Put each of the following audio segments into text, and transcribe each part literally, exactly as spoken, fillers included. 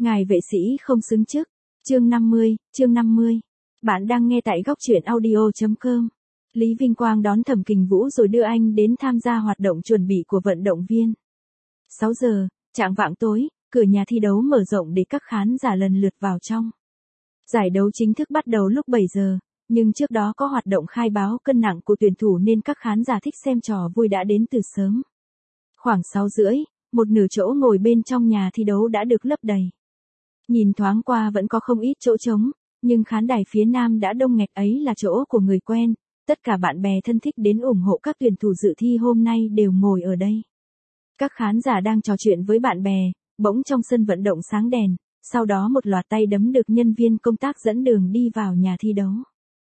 Ngài vệ sĩ không xứng chức. Chương năm mươi, chương năm mươi. Bạn đang nghe tại góc truyện audio.com. Lý Vinh Quang đón Thẩm Kình Vũ rồi đưa anh đến tham gia hoạt động chuẩn bị của vận động viên. sáu giờ, chạng vạng tối, cửa nhà thi đấu mở rộng để các khán giả lần lượt vào trong. Giải đấu chính thức bắt đầu lúc bảy giờ, nhưng trước đó có hoạt động khai báo cân nặng của tuyển thủ nên các khán giả thích xem trò vui đã đến từ sớm. Khoảng sáu rưỡi, một nửa chỗ ngồi bên trong nhà thi đấu đã được lấp đầy. Nhìn thoáng qua vẫn có không ít chỗ trống, nhưng khán đài phía nam đã đông nghẹt, ấy là chỗ của người quen, tất cả bạn bè thân thích đến ủng hộ các tuyển thủ dự thi hôm nay đều ngồi ở đây. Các khán giả đang trò chuyện với bạn bè, bỗng trong sân vận động sáng đèn, sau đó một loạt tay đấm được nhân viên công tác dẫn đường đi vào nhà thi đấu.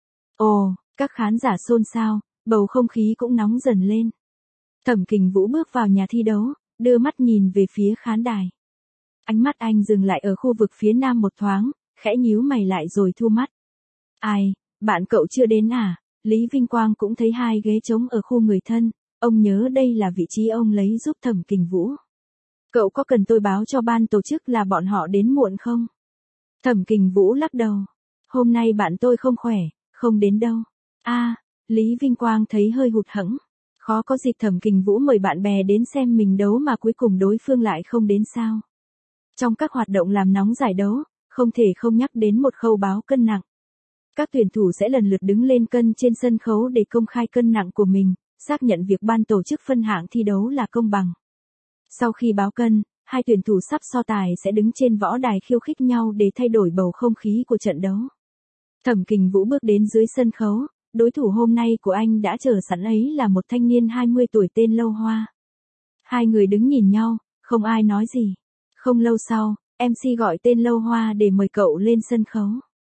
Ồ, các khán giả xôn xao, bầu không khí cũng nóng dần lên. Thẩm Kình Vũ bước vào nhà thi đấu, đưa mắt nhìn về phía khán đài. Ánh mắt anh dừng lại ở khu vực phía nam một thoáng, khẽ nhíu mày lại rồi thu mắt. Ai, bạn cậu chưa đến à? Lý Vinh Quang cũng thấy hai ghế trống ở khu người thân, ông nhớ đây là vị trí ông lấy giúp Thẩm Kình Vũ. Cậu có cần tôi báo cho ban tổ chức là bọn họ đến muộn không? Thẩm Kình Vũ lắc đầu. Hôm nay bạn tôi không khỏe, không đến đâu. A, à, Lý Vinh Quang thấy hơi hụt hẫng. Khó có dịp Thẩm Kình Vũ mời bạn bè đến xem mình đấu mà cuối cùng đối phương lại không đến sao? Trong các hoạt động làm nóng giải đấu, không thể không nhắc đến một khâu báo cân nặng. Các tuyển thủ sẽ lần lượt đứng lên cân trên sân khấu để công khai cân nặng của mình, xác nhận việc ban tổ chức phân hạng thi đấu là công bằng. Sau khi báo cân, hai tuyển thủ sắp so tài sẽ đứng trên võ đài khiêu khích nhau để thay đổi bầu không khí của trận đấu. Thẩm Kình Vũ bước đến dưới sân khấu, đối thủ hôm nay của anh đã chờ sẵn, ấy là một thanh niên hai mươi tuổi tên Lâu Hoa. Hai người đứng nhìn nhau, không ai nói gì. Không lâu sau, em xê gọi tên Lâu Hoa để mời cậu lên sân khấu.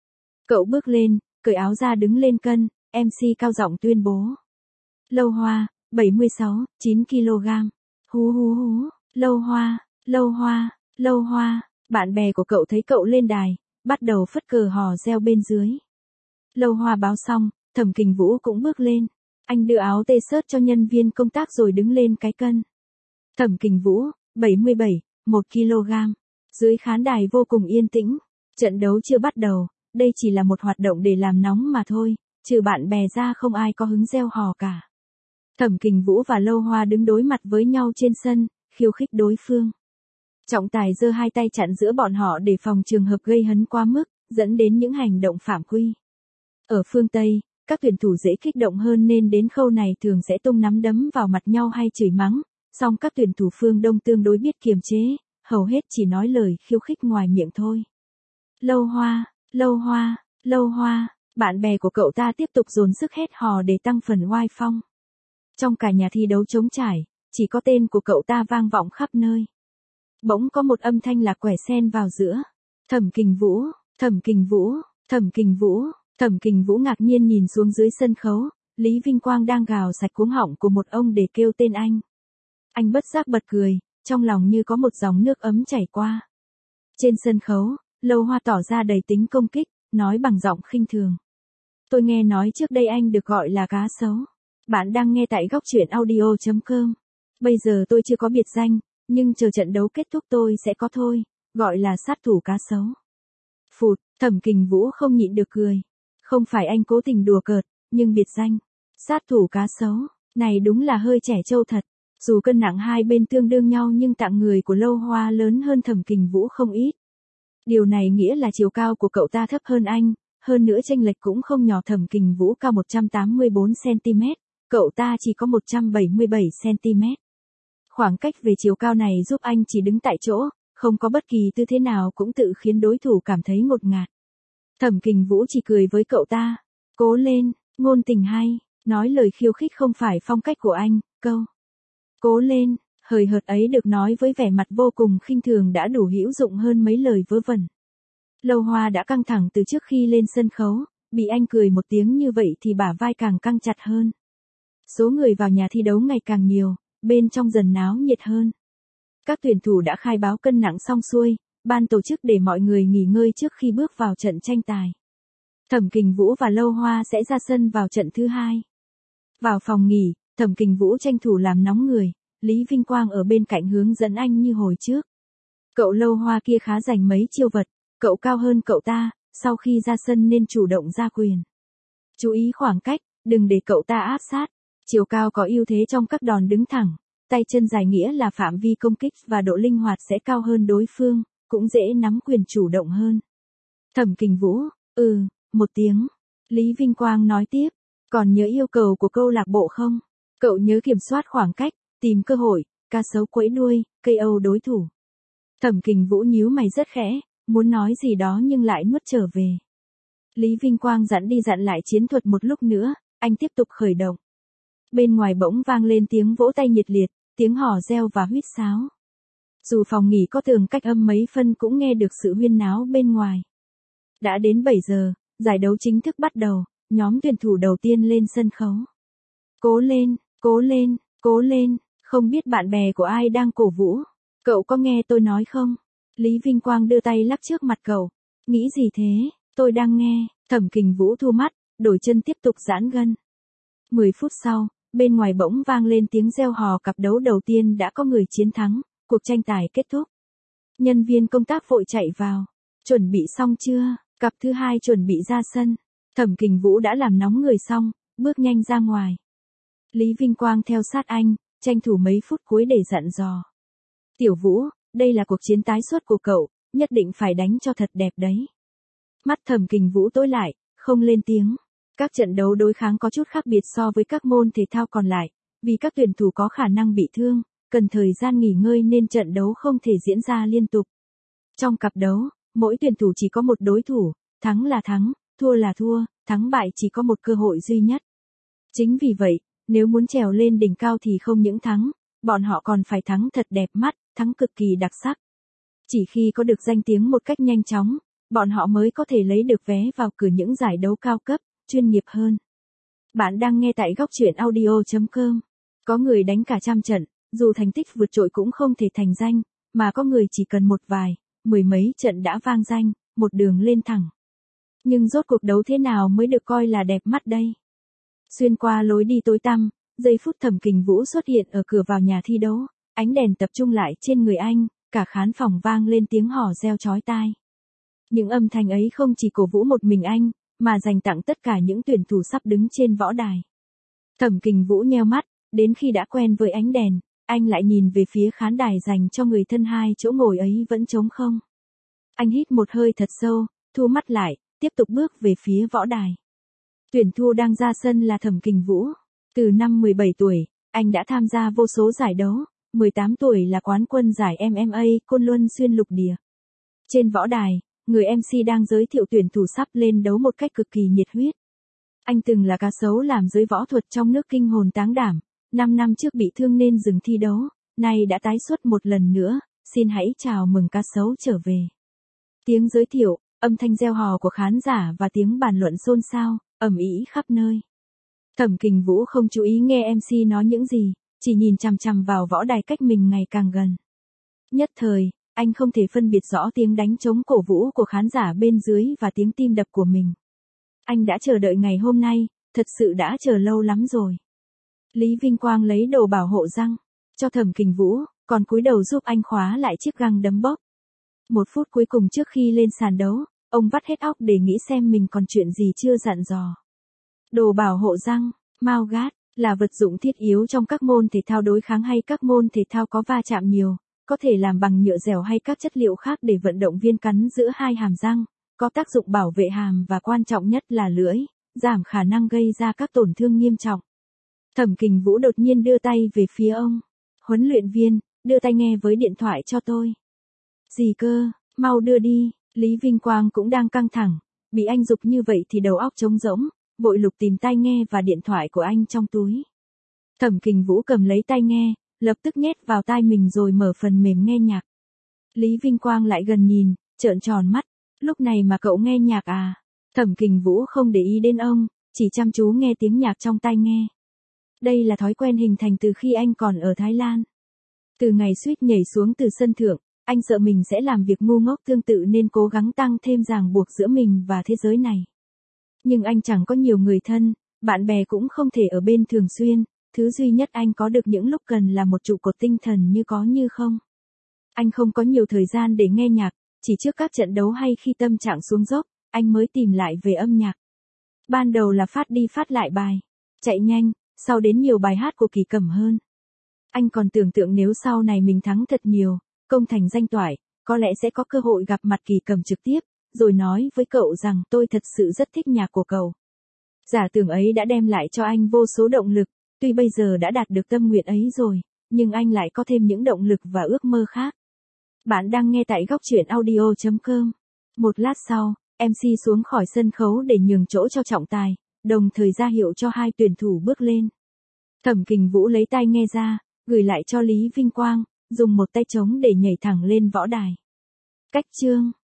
Cậu bước lên, cởi áo ra đứng lên cân, em xê cao giọng tuyên bố. Lâu Hoa, bảy mươi sáu, chín ki lô gam. Hú hú hú, Lâu Hoa, Lâu Hoa, Lâu Hoa, bạn bè của cậu thấy cậu lên đài, bắt đầu phất cờ hò reo bên dưới. Lâu Hoa báo xong, Thẩm Kình Vũ cũng bước lên. Anh đưa áo t-shirt cho nhân viên công tác rồi đứng lên cái cân. Thẩm Kình Vũ, bảy mươi bảy, một ki lô gam. Dưới khán đài vô cùng yên tĩnh. Trận đấu chưa bắt đầu, đây chỉ là một hoạt động để làm nóng mà thôi, trừ bạn bè ra không ai có hứng reo hò cả. Thẩm Kình Vũ và Lâu Hoa đứng đối mặt với nhau trên sân, khiêu khích đối phương. Trọng tài giơ hai tay chặn giữa bọn họ để phòng trường hợp gây hấn quá mức, dẫn đến những hành động phạm quy. Ở phương Tây, các tuyển thủ dễ kích động hơn nên đến khâu này thường sẽ tung nắm đấm vào mặt nhau hay chửi mắng, song các tuyển thủ phương Đông tương đối biết kiềm chế, hầu hết chỉ nói lời khiêu khích ngoài miệng thôi. Lâu Hoa, Lâu Hoa, Lâu Hoa, bạn bè của cậu ta tiếp tục dồn sức hét hò để tăng phần oai phong. Trong cả nhà thi đấu trống trải, chỉ có tên của cậu ta vang vọng khắp nơi. Bỗng có một âm thanh lạc quẻ xen vào giữa. Thẩm Kình Vũ, Thẩm Kình Vũ, Thẩm Kình Vũ. Thẩm Kình Vũ ngạc nhiên nhìn xuống dưới sân khấu, Lý Vinh Quang đang gào sạch cuống họng của một ông để kêu tên anh. Anh bất giác bật cười, trong lòng như có một dòng nước ấm chảy qua. Trên sân khấu, Lâu Hoa tỏ ra đầy tính công kích, nói bằng giọng khinh thường. Tôi nghe nói trước đây anh được gọi là cá sấu. Bạn đang nghe tại góc truyện audio.com. Bây giờ tôi chưa có biệt danh, nhưng chờ trận đấu kết thúc tôi sẽ có thôi, gọi là sát thủ cá sấu. Phụt, Thẩm Kình Vũ không nhịn được cười. Không phải anh cố tình đùa cợt, nhưng biệt danh, sát thủ cá sấu, này đúng là hơi trẻ trâu thật. Dù cân nặng hai bên tương đương nhau nhưng tạng người của Lâu Hoa lớn hơn Thẩm Kình Vũ không ít. Điều này nghĩa là chiều cao của cậu ta thấp hơn anh, hơn nữa chênh lệch cũng không nhỏ. Thẩm Kình Vũ cao một trăm tám mươi bốn xăng ti mét, cậu ta chỉ có một trăm bảy mươi bảy xăng ti mét. Khoảng cách về chiều cao này giúp anh chỉ đứng tại chỗ, không có bất kỳ tư thế nào cũng tự khiến đối thủ cảm thấy ngột ngạt. Thẩm Kình Vũ chỉ cười với cậu ta. Cố lên, ngôn tình hay, nói lời khiêu khích không phải phong cách của anh, câu. Cố lên, hời hợt ấy được nói với vẻ mặt vô cùng khinh thường đã đủ hữu dụng hơn mấy lời vớ vẩn. Lâu Hoa đã căng thẳng từ trước khi lên sân khấu, bị anh cười một tiếng như vậy thì bả vai càng căng chặt hơn. Số người vào nhà thi đấu ngày càng nhiều, bên trong dần náo nhiệt hơn. Các tuyển thủ đã khai báo cân nặng xong xuôi, ban tổ chức để mọi người nghỉ ngơi trước khi bước vào trận tranh tài. Thẩm Kình Vũ và Lâu Hoa sẽ ra sân vào trận thứ hai. Vào phòng nghỉ, Thẩm Kình Vũ tranh thủ làm nóng người, Lý Vinh Quang ở bên cạnh hướng dẫn anh như hồi trước. Cậu Lâu Hoa kia khá rành mấy chiêu vật, cậu cao hơn cậu ta, sau khi ra sân nên chủ động ra quyền. Chú ý khoảng cách, đừng để cậu ta áp sát. Chiều cao có ưu thế trong các đòn đứng thẳng, tay chân dài nghĩa là phạm vi công kích và độ linh hoạt sẽ cao hơn đối phương, cũng dễ nắm quyền chủ động hơn. Thẩm Kình Vũ, ừ, một tiếng. Lý Vinh Quang nói tiếp, còn nhớ yêu cầu của câu lạc bộ không? Cậu nhớ kiểm soát khoảng cách, tìm cơ hội, cá sấu quẫy đuôi, ca o đối thủ. Thẩm Kình Vũ nhíu mày rất khẽ, muốn nói gì đó nhưng lại nuốt trở về. Lý Vinh Quang dặn đi dặn lại chiến thuật một lúc nữa, anh tiếp tục khởi động. Bên ngoài bỗng vang lên tiếng vỗ tay nhiệt liệt, tiếng hò reo và huýt sáo. Dù phòng nghỉ có tường cách âm mấy phân cũng nghe được sự huyên náo bên ngoài. Đã đến bảy giờ, giải đấu chính thức bắt đầu, nhóm tuyển thủ đầu tiên lên sân khấu. Cố lên, cố lên, cố lên, không biết bạn bè của ai đang cổ vũ. Cậu có nghe tôi nói không? Lý Vinh Quang đưa tay lắc trước mặt cậu. Nghĩ gì thế? Tôi đang nghe. Thẩm Kình Vũ thu mắt, đổi chân tiếp tục giãn gân. mười phút sau, bên ngoài bỗng vang lên tiếng reo hò cặp đấu đầu tiên đã có người chiến thắng, cuộc tranh tài kết thúc. Nhân viên công tác vội chạy vào. Chuẩn bị xong chưa? Cặp thứ hai chuẩn bị ra sân. Thẩm Kình Vũ đã làm nóng người xong, bước nhanh ra ngoài. Lý Vinh Quang theo sát anh, tranh thủ mấy phút cuối để dặn dò. Tiểu Vũ, đây là cuộc chiến tái xuất của cậu, nhất định phải đánh cho thật đẹp đấy. Mắt Thẩm Kình Vũ tối lại, không lên tiếng. Các trận đấu đối kháng có chút khác biệt so với các môn thể thao còn lại, vì các tuyển thủ có khả năng bị thương, cần thời gian nghỉ ngơi nên trận đấu không thể diễn ra liên tục. Trong cặp đấu, mỗi tuyển thủ chỉ có một đối thủ, thắng là thắng, thua là thua, thắng bại chỉ có một cơ hội duy nhất. Chính vì vậy, nếu muốn trèo lên đỉnh cao thì không những thắng, bọn họ còn phải thắng thật đẹp mắt, thắng cực kỳ đặc sắc. Chỉ khi có được danh tiếng một cách nhanh chóng, bọn họ mới có thể lấy được vé vào cửa những giải đấu cao cấp, chuyên nghiệp hơn. Bạn đang nghe tại góc truyện audio chấm com. Có người đánh cả trăm trận, dù thành tích vượt trội cũng không thể thành danh, mà có người chỉ cần một vài, mười mấy trận đã vang danh, một đường lên thẳng. Nhưng rốt cuộc đấu thế nào mới được coi là đẹp mắt đây? Xuyên qua lối đi tối tăm, giây phút Thẩm Kình Vũ xuất hiện ở cửa vào nhà thi đấu, ánh đèn tập trung lại trên người anh, cả khán phòng vang lên tiếng hò reo chói tai. Những âm thanh ấy không chỉ cổ vũ một mình anh, mà dành tặng tất cả những tuyển thủ sắp đứng trên võ đài. Thẩm Kình Vũ nheo mắt, đến khi đã quen với ánh đèn, anh lại nhìn về phía khán đài dành cho người thân hai chỗ ngồi ấy vẫn trống không. Anh hít một hơi thật sâu, thu mắt lại, tiếp tục bước về phía võ đài. Tuyển thủ đang ra sân là Thẩm Kình Vũ. Từ năm mười bảy tuổi, anh đã tham gia vô số giải đấu, mười tám tuổi là quán quân giải em em a Côn Luân xuyên lục địa. Trên võ đài, người em xê đang giới thiệu tuyển thủ sắp lên đấu một cách cực kỳ nhiệt huyết. Anh từng là cá sấu làm giới võ thuật trong nước kinh hồn táng đảm, năm năm trước bị thương nên dừng thi đấu, nay đã tái xuất một lần nữa, xin hãy chào mừng cá sấu trở về. Tiếng giới thiệu, âm thanh reo hò của khán giả và tiếng bàn luận xôn xao, ầm ĩ khắp nơi. Thẩm Kình Vũ không chú ý nghe em xê nói những gì, chỉ nhìn chằm chằm vào võ đài cách mình ngày càng gần. Nhất thời, anh không thể phân biệt rõ tiếng đánh trống cổ vũ của khán giả bên dưới và tiếng tim đập của mình. Anh đã chờ đợi ngày hôm nay, thật sự đã chờ lâu lắm rồi. Lý Vinh Quang lấy đồ bảo hộ răng, cho Thẩm Kình Vũ, còn cúi đầu giúp anh khóa lại chiếc găng đấm bóp. Một phút cuối cùng trước khi lên sàn đấu, ông vắt hết óc để nghĩ xem mình còn chuyện gì chưa dặn dò. Đồ bảo hộ răng, mao guard, là vật dụng thiết yếu trong các môn thể thao đối kháng hay các môn thể thao có va chạm nhiều, có thể làm bằng nhựa dẻo hay các chất liệu khác để vận động viên cắn giữa hai hàm răng, có tác dụng bảo vệ hàm và quan trọng nhất là lưỡi, giảm khả năng gây ra các tổn thương nghiêm trọng. Thẩm Kình Vũ đột nhiên đưa tay về phía ông. Huấn luyện viên, đưa tai nghe với điện thoại cho tôi. Gì cơ, mau đưa đi. Lý Vinh Quang cũng đang căng thẳng, bị anh giục như vậy thì đầu óc trống rỗng, vội lục tìm tai nghe và điện thoại của anh trong túi. Thẩm Kình Vũ cầm lấy tai nghe, lập tức nhét vào tai mình rồi mở phần mềm nghe nhạc. Lý Vinh Quang lại gần nhìn, trợn tròn mắt, lúc này mà cậu nghe nhạc à? Thẩm Kình Vũ không để ý đến ông, chỉ chăm chú nghe tiếng nhạc trong tai nghe. Đây là thói quen hình thành từ khi anh còn ở Thái Lan. Từ ngày suýt nhảy xuống từ sân thượng, anh sợ mình sẽ làm việc ngu ngốc tương tự nên cố gắng tăng thêm ràng buộc giữa mình và thế giới này. Nhưng anh chẳng có nhiều người thân, bạn bè cũng không thể ở bên thường xuyên, thứ duy nhất anh có được những lúc cần là một trụ cột tinh thần như có như không. Anh không có nhiều thời gian để nghe nhạc, chỉ trước các trận đấu hay khi tâm trạng xuống dốc, anh mới tìm lại về âm nhạc. Ban đầu là phát đi phát lại bài Chạy Nhanh, sau đến nhiều bài hát của Kỳ Cẩm hơn. Anh còn tưởng tượng nếu sau này mình thắng thật nhiều, công thành danh toại, có lẽ sẽ có cơ hội gặp mặt Kỳ Cẩm trực tiếp, rồi nói với cậu rằng tôi thật sự rất thích nhạc của cậu. Giả tưởng ấy đã đem lại cho anh vô số động lực, tuy bây giờ đã đạt được tâm nguyện ấy rồi, nhưng anh lại có thêm những động lực và ước mơ khác. Bạn đang nghe tại góc chuyện audio chấm com. Một lát sau, em xê xuống khỏi sân khấu để nhường chỗ cho trọng tài, đồng thời ra hiệu cho hai tuyển thủ bước lên. Thẩm Kình Vũ lấy tai nghe ra, gửi lại cho Lý Vinh Quang, dùng một tay trống để nhảy thẳng lên võ đài. Cách chương